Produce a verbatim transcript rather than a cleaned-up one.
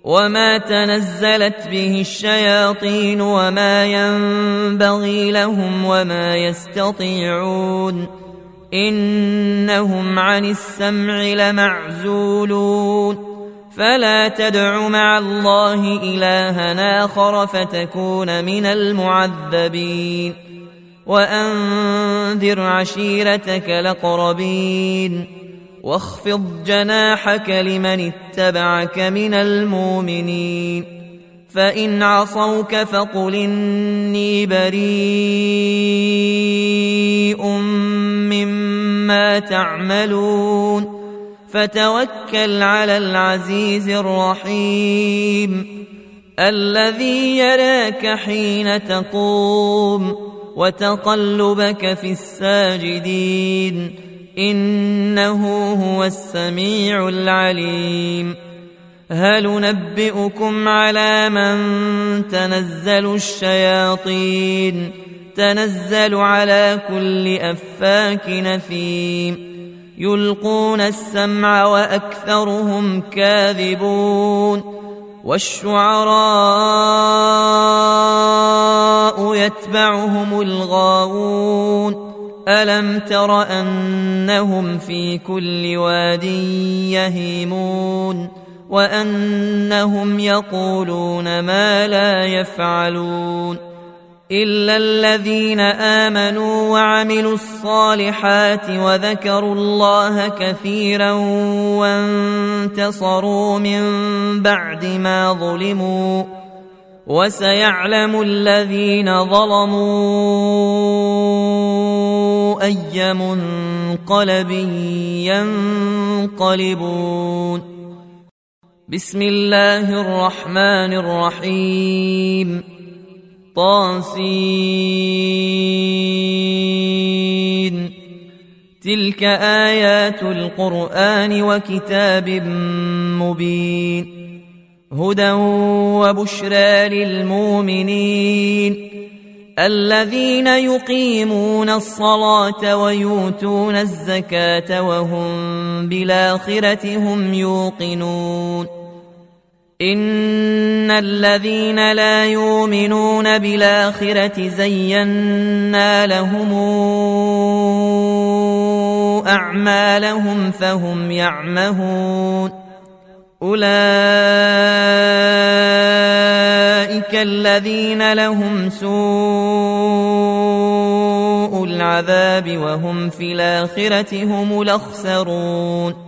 وما تنزلت به الشياطين وما ينبغي لهم وما يستطيعون إنهم عن السمع لمعزولون فلا تدع مع الله إلها آخر فتكون من المعذبين وأنذر عشيرتك الأقربين واخفض جناحك لمن اتبعك من المؤمنين فإن عصوك فقل إني بريء مما تعملون فتوكل على العزيز الرحيم الذي يراك حين تقوم وتقلبك في الساجدين إنه هو السميع العليم هل ننبئكم على من تنزل الشياطين تنزل على كل أفاك نثيم يلقون السمع وأكثرهم كاذبون والشعراء يتبعهم الغاوون ألم تر أنهم في كل واد يهيمون وأنهم يقولون ما لا يفعلون إلا الذين آمنوا وعملوا الصالحات وذكروا الله كثيرا وانتصروا من بعد ما ظلموا وسيعلم الذين ظلموا أي منقلب ينقلبون بسم الله الرحمن الرحيم طاسين تلك آيات القرآن وكتاب مبين هدى وبشرى للمؤمنين الذين يقيمون الصلاة ويؤتون الزكاة وهم بالآخرة هم يوقنون إن الذين لا يؤمنون بالآخرة زينا لهم أعمالهم فهم يعمهون أولئك الذين لهم سوء العذاب وهم في الآخرة هم الأخسرون